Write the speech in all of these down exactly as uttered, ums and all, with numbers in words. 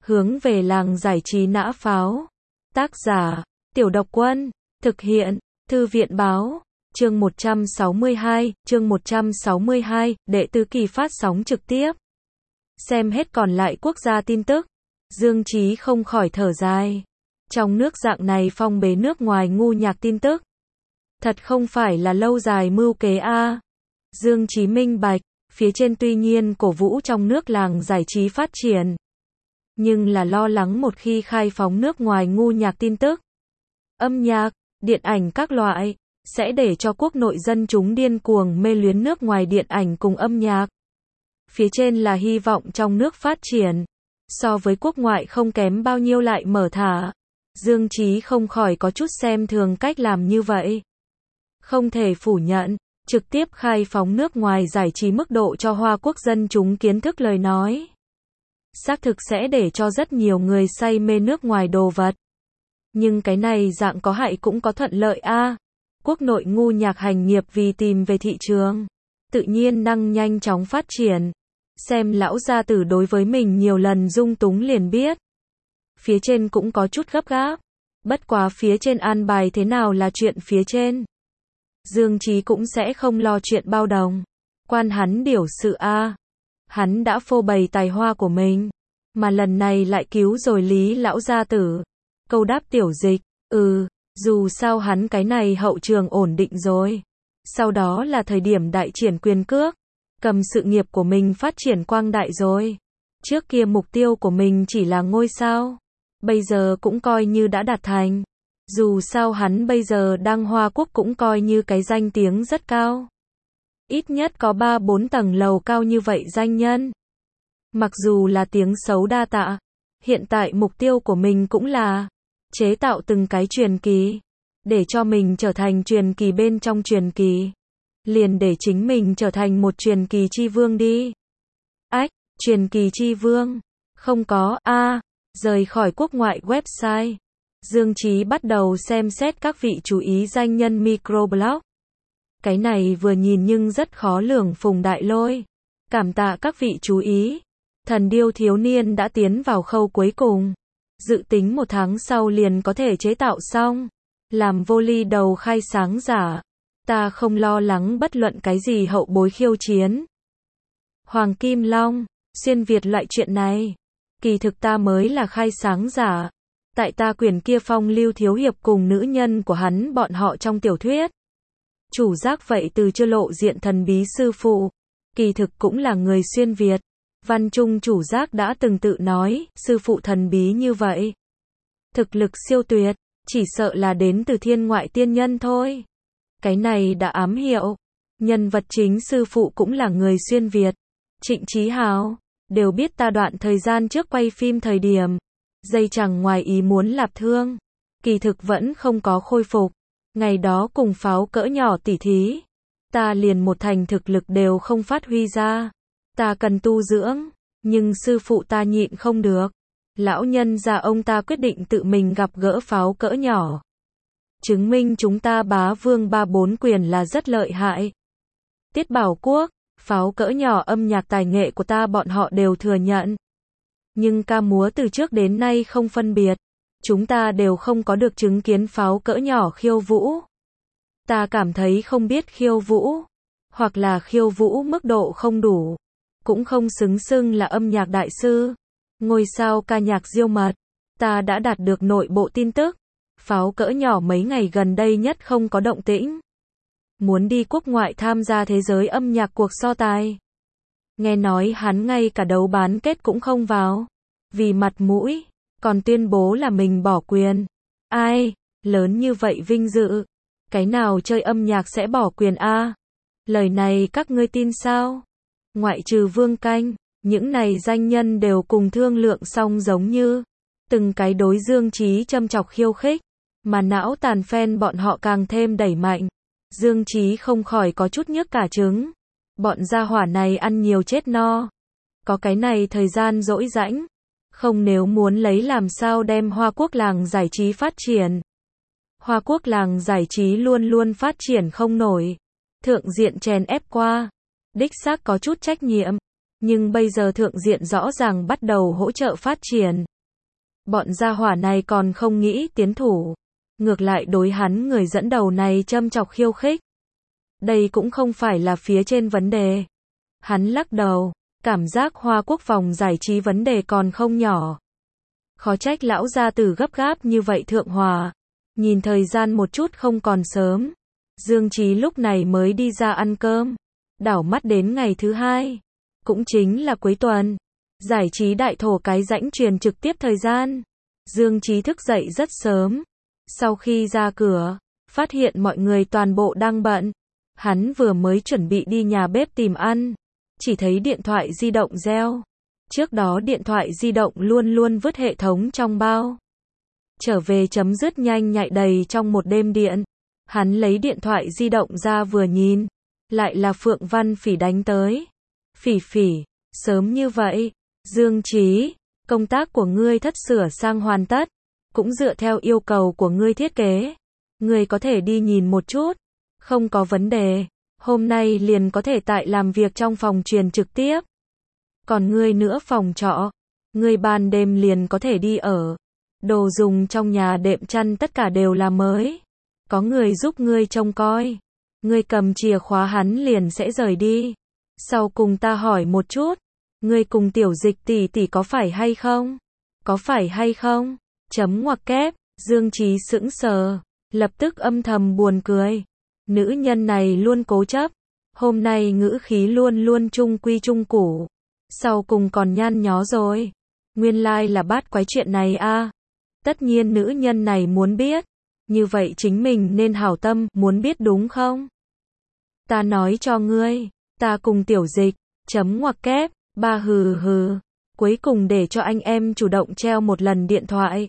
Hướng về làng giải trí nã pháo. Tác giả, Tiểu Độc Quân. Thực hiện, Thư viện Báo. Chương một trăm sáu mươi hai, chương một trăm sáu mươi hai, đệ tứ kỳ phát sóng trực tiếp. Xem hết còn lại quốc gia tin tức. Dương Chí không khỏi thở dài. Trong nước dạng này phong bế nước ngoài ngu nhạc tin tức. Thật không phải là lâu dài mưu kế a. Dương Chí minh bạch, phía trên tuy nhiên cổ vũ trong nước làng giải trí phát triển. Nhưng là lo lắng một khi khai phóng nước ngoài ngu nhạc tin tức. Âm nhạc, điện ảnh các loại, sẽ để cho quốc nội dân chúng điên cuồng mê luyến nước ngoài điện ảnh cùng âm nhạc. Phía trên là hy vọng trong nước phát triển, so với quốc ngoại không kém bao nhiêu lại mở thả. Dương Chí không khỏi có chút xem thường cách làm như vậy. Không thể phủ nhận, trực tiếp khai phóng nước ngoài giải trí mức độ cho Hoa Quốc dân chúng kiến thức lời nói. Xác thực sẽ để cho rất nhiều người say mê nước ngoài đồ vật. Nhưng cái này dạng có hại cũng có thuận lợi a. Quốc nội ngu nhạc hành nghiệp vì tìm về thị trường, tự nhiên năng nhanh chóng phát triển. Xem lão gia tử đối với mình nhiều lần dung túng liền biết. Phía trên cũng có chút gấp gáp. Bất quá phía trên an bài thế nào là chuyện phía trên. Dương Chí cũng sẽ không lo chuyện bao đồng. Quan hắn điều sự a. Hắn đã phô bày tài hoa của mình, mà lần này lại cứu rồi Lý lão gia tử. Câu đáp tiểu dịch, ừ, dù sao hắn cái này hậu trường ổn định rồi. Sau đó là thời điểm đại triển quyền cước, cầm sự nghiệp của mình phát triển quang đại rồi. Trước kia mục tiêu của mình chỉ là ngôi sao, bây giờ cũng coi như đã đạt thành. Dù sao hắn bây giờ đang Hoa Quốc cũng coi như cái danh tiếng rất cao. Ít nhất có ba bốn tầng lầu cao như vậy danh nhân. Mặc dù là tiếng xấu đa tạ, hiện tại mục tiêu của mình cũng là chế tạo từng cái truyền kỳ, để cho mình trở thành truyền kỳ bên trong truyền kỳ. Liền để chính mình trở thành một truyền kỳ chi vương đi. Ách, truyền kỳ chi vương? Không có, a à, rời khỏi quốc ngoại website. Dương Chí bắt đầu xem xét các vị chú ý danh nhân microblog. Cái này vừa nhìn nhưng rất khó lường Phùng Đại Lôi. Cảm tạ các vị chú ý. Thần điêu thiếu niên đã tiến vào khâu cuối cùng. Dự tính một tháng sau liền có thể chế tạo xong. Làm vô ly đầu khai sáng giả. Ta không lo lắng bất luận cái gì hậu bối khiêu chiến. Hoàng Kim Long, xuyên Việt loại chuyện này. Kỳ thực ta mới là khai sáng giả. Tại ta quyển kia phong lưu thiếu hiệp cùng nữ nhân của hắn bọn họ trong tiểu thuyết. Chủ giác vậy từ chưa lộ diện thần bí sư phụ. Kỳ thực cũng là người xuyên Việt. Văn Trung chủ giác đã từng tự nói, sư phụ thần bí như vậy. Thực lực siêu tuyệt, chỉ sợ là đến từ thiên ngoại tiên nhân thôi. Cái này đã ám hiệu. Nhân vật chính sư phụ cũng là người xuyên Việt. Trịnh Chí Hào, đều biết ta đoạn thời gian trước quay phim thời điểm. Dây chẳng ngoài ý muốn lạp thương. Kỳ thực vẫn không có khôi phục. Ngày đó cùng pháo cỡ nhỏ tỉ thí. Ta liền một thành thực lực đều không phát huy ra. Ta cần tu dưỡng. Nhưng sư phụ ta nhịn không được. Lão nhân già ông ta quyết định tự mình gặp gỡ pháo cỡ nhỏ. Chứng minh chúng ta bá vương ba bốn quyền là rất lợi hại. Tiết Bảo Quốc, pháo cỡ nhỏ âm nhạc tài nghệ của ta bọn họ đều thừa nhận. Nhưng ca múa từ trước đến nay không phân biệt. Chúng ta đều không có được chứng kiến pháo cỡ nhỏ khiêu vũ. Ta cảm thấy không biết khiêu vũ. Hoặc là khiêu vũ mức độ không đủ. Cũng không xứng xưng là âm nhạc đại sư. Ngôi sao ca nhạc diêu mật. Ta đã đạt được nội bộ tin tức. Pháo cỡ nhỏ mấy ngày gần đây nhất không có động tĩnh. Muốn đi quốc ngoại tham gia thế giới âm nhạc cuộc so tài. Nghe nói hắn ngay cả đấu bán kết cũng không vào. Vì mặt mũi, còn tuyên bố là mình bỏ quyền. Ai, lớn như vậy vinh dự. Cái nào chơi âm nhạc sẽ bỏ quyền a? Lời này các ngươi tin sao? Ngoại trừ Vương Canh, những này danh nhân đều cùng thương lượng xong giống như. Từng cái đối Dương Chí châm chọc khiêu khích. Mà não tàn fan bọn họ càng thêm đẩy mạnh. Dương Chí không khỏi có chút nhức cả trứng. Bọn gia hỏa này ăn nhiều chết no. Có cái này thời gian rỗi rãnh. Không nếu muốn lấy làm sao đem Hoa Quốc làng giải trí phát triển. Hoa Quốc làng giải trí luôn luôn phát triển không nổi. Thượng diện chèn ép qua. Đích xác có chút trách nhiệm. Nhưng bây giờ thượng diện rõ ràng bắt đầu hỗ trợ phát triển. Bọn gia hỏa này còn không nghĩ tiến thủ. Ngược lại đối hắn người dẫn đầu này châm chọc khiêu khích. Đây cũng không phải là phía trên vấn đề. Hắn lắc đầu, cảm giác Hoa Quốc vòng giải trí vấn đề còn không nhỏ. Khó trách lão gia tử gấp gáp như vậy Thượng Hòa. Nhìn thời gian một chút không còn sớm. Dương Chí lúc này mới đi ra ăn cơm. Đảo mắt đến ngày thứ hai. Cũng chính là cuối tuần. Giải trí đại thổ cái rãnh truyền trực tiếp thời gian. Dương Chí thức dậy rất sớm. Sau khi ra cửa, phát hiện mọi người toàn bộ đang bận. Hắn vừa mới chuẩn bị đi nhà bếp tìm ăn. Chỉ thấy điện thoại di động reo. Trước đó điện thoại di động luôn luôn vứt hệ thống trong bao. Trở về chấm dứt nhanh nhạy đầy trong một đêm điện. Hắn lấy điện thoại di động ra vừa nhìn. Lại là Phượng Văn Phỉ đánh tới. Phỉ Phỉ, sớm như vậy. Dương Chí, công tác của ngươi thất sửa sang hoàn tất. Cũng dựa theo yêu cầu của ngươi thiết kế. Ngươi có thể đi nhìn một chút. Không có vấn đề. Hôm nay liền có thể tại làm việc trong phòng truyền trực tiếp. Còn ngươi nữa phòng trọ. Ngươi ban đêm liền có thể đi ở. Đồ dùng trong nhà đệm chăn tất cả đều là mới. Có người giúp ngươi trông coi. Ngươi cầm chìa khóa hắn liền sẽ rời đi. Sau cùng ta hỏi một chút. Ngươi cùng Tiểu Dịch tỷ tỷ có phải hay không? Có phải hay không? Chấm ngoặc kép. Dương Chí sững sờ. Lập tức âm thầm buồn cười. Nữ nhân này luôn cố chấp. Hôm nay ngữ khí luôn luôn trung quy trung củ. Sau cùng còn nhăn nhó rồi. Nguyên lai like là bát quái chuyện này a. À. Tất nhiên nữ nhân này muốn biết. Như vậy chính mình nên hảo tâm, muốn biết đúng không? Ta nói cho ngươi, ta cùng Tiểu Dịch, chấm ngoặc kép, ba hừ hừ. Cuối cùng để cho anh em chủ động treo một lần điện thoại.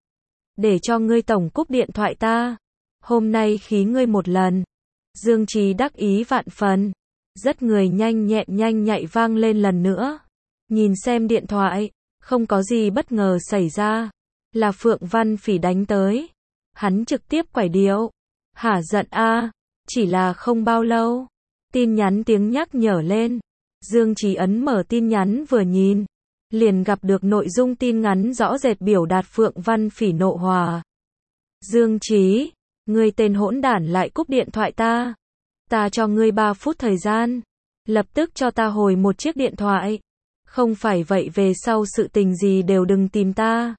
Để cho ngươi tổng cúp điện thoại ta. Hôm nay khí ngươi một lần. Dương Chí đắc ý vạn phần. Rất người nhanh nhẹn nhanh nhạy vang lên lần nữa. Nhìn xem điện thoại, không có gì bất ngờ xảy ra. Là Phượng Văn Phỉ đánh tới. Hắn trực tiếp quải điệu. Hả giận a, à, chỉ là không bao lâu. Tin nhắn tiếng nhắc nhở lên. Dương Chí ấn mở tin nhắn vừa nhìn. Liền gặp được nội dung tin ngắn rõ rệt biểu đạt Phượng Văn Phỉ nộ hòa. Dương Chí, ngươi tên hỗn đản lại cúp điện thoại ta. Ta cho ngươi ba phút thời gian. Lập tức cho ta hồi một chiếc điện thoại. Không phải vậy về sau sự tình gì đều đừng tìm ta.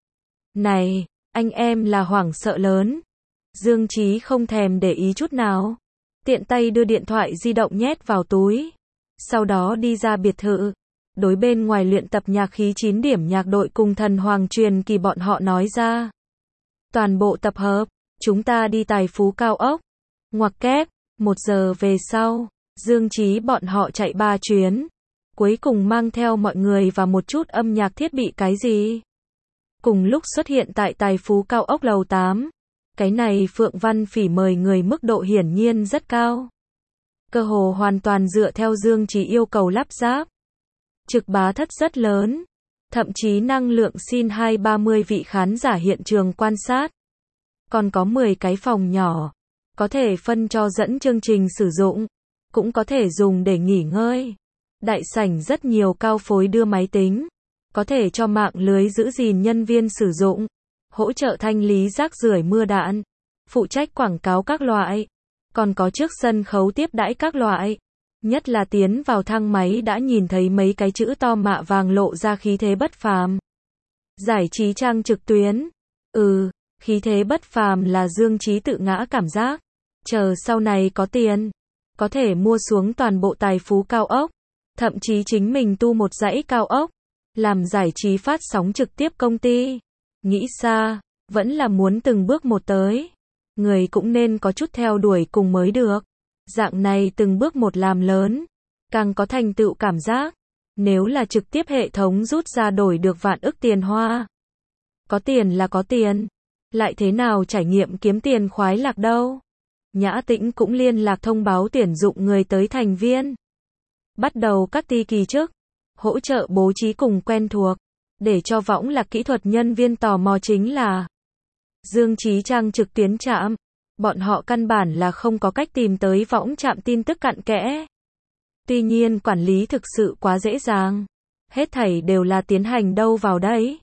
Này, anh em là hoảng sợ lớn. Dương Chí không thèm để ý chút nào. Tiện tay đưa điện thoại di động nhét vào túi. Sau đó đi ra biệt thự. Đối bên ngoài luyện tập nhạc khí chín điểm nhạc đội cùng Thần Hoàng truyền kỳ bọn họ nói ra. Toàn bộ tập hợp, chúng ta đi Tài Phú Cao ốc. Ngoặc kép, một giờ về sau, Dương Chí bọn họ chạy ba chuyến. Cuối cùng mang theo mọi người và một chút âm nhạc thiết bị cái gì. Cùng lúc xuất hiện tại Tài Phú Cao ốc lầu tám. Cái này Phượng Văn Phỉ mời người mức độ hiển nhiên rất cao. Cơ hồ hoàn toàn dựa theo Dương Chí yêu cầu lắp ráp. Trực bá thất rất lớn. Thậm chí năng lượng xin hai ba mươi vị khán giả hiện trường quan sát. Còn có mười cái phòng nhỏ. Có thể phân cho dẫn chương trình sử dụng. Cũng có thể dùng để nghỉ ngơi. Đại sảnh rất nhiều cao phối đưa máy tính. Có thể cho mạng lưới giữ gìn nhân viên sử dụng. Hỗ trợ thanh lý rác rưởi mưa đạn. Phụ trách quảng cáo các loại. Còn có trước sân khấu tiếp đãi các loại. Nhất là tiến vào thang máy đã nhìn thấy mấy cái chữ to mạ vàng lộ ra khí thế bất phàm. Giải trí trang trực tuyến. Ừ, khí thế bất phàm là Dương Chí tự ngã cảm giác. Chờ sau này có tiền. Có thể mua xuống toàn bộ Tài Phú Cao ốc. Thậm chí chính mình tu một dãy cao ốc. Làm giải trí phát sóng trực tiếp công ty. Nghĩ xa, vẫn là muốn từng bước một tới. Người cũng nên có chút theo đuổi cùng mới được. Dạng này từng bước một làm lớn. Càng có thành tựu cảm giác. Nếu là trực tiếp hệ thống rút ra đổi được vạn ức tiền hoa. Có tiền là có tiền. Lại thế nào trải nghiệm kiếm tiền khoái lạc đâu. Nhã Tĩnh cũng liên lạc thông báo tuyển dụng người tới thành viên. Bắt đầu các ti kỳ trước. Hỗ trợ bố trí cùng quen thuộc. Để cho võng lạc kỹ thuật nhân viên tò mò chính là Dương Chí trang trực tuyến trạm. Bọn họ căn bản là không có cách tìm tới võng trạm tin tức cặn kẽ. Tuy nhiên quản lý thực sự quá dễ dàng. Hết thảy đều là tiến hành đâu vào đấy.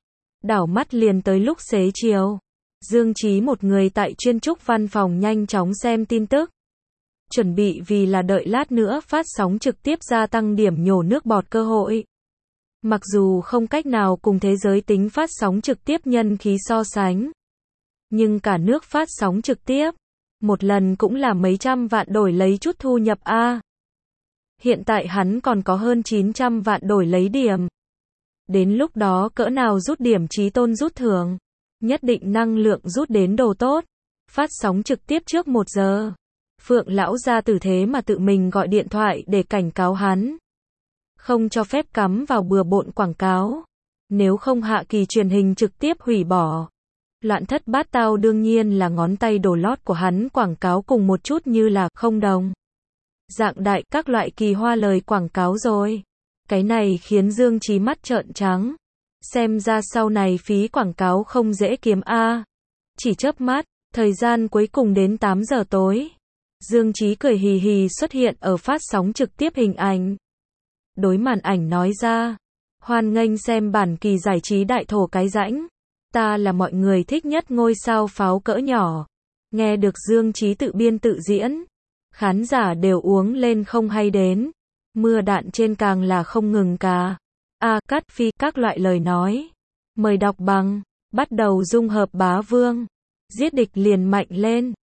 Đảo mắt liền tới lúc xế chiều. Dương Chí một người tại chuyên trúc văn phòng nhanh chóng xem tin tức. Chuẩn bị vì là đợi lát nữa phát sóng trực tiếp gia tăng điểm nhổ nước bọt cơ hội. Mặc dù không cách nào cùng thế giới tính phát sóng trực tiếp nhân khí so sánh. Nhưng cả nước phát sóng trực tiếp, một lần cũng là mấy trăm vạn đổi lấy chút thu nhập a. Hiện tại hắn còn có hơn chín trăm vạn đổi lấy điểm. Đến lúc đó cỡ nào rút điểm Chí Tôn rút thưởng, nhất định năng lượng rút đến đồ tốt. Phát sóng trực tiếp trước một giờ. Phượng lão gia tử thế mà tự mình gọi điện thoại để cảnh cáo hắn. Không cho phép cắm vào bừa bộn quảng cáo. Nếu không hạ kỳ truyền hình trực tiếp hủy bỏ. Loạn thất bát tao đương nhiên là ngón tay đổ lót của hắn quảng cáo cùng một chút như là không đồng. Dạng đại các loại kỳ hoa lời quảng cáo rồi. Cái này khiến Dương Chí mắt trợn trắng. Xem ra sau này phí quảng cáo không dễ kiếm a. Chỉ chớp mắt, thời gian cuối cùng đến tám giờ tối. Dương Chí cười hì hì xuất hiện ở phát sóng trực tiếp hình ảnh. Đối màn ảnh nói ra, hoan nghênh xem bản kỳ giải trí đại thổ cái rãnh. Ta là mọi người thích nhất ngôi sao pháo cỡ nhỏ. Nghe được Dương Chí tự biên tự diễn, khán giả đều uống lên không hay đến. Mưa đạn trên càng là không ngừng cả. A cắt phi các loại lời nói. Mời đọc bằng, bắt đầu dung hợp bá vương. Giết địch liền mạnh lên.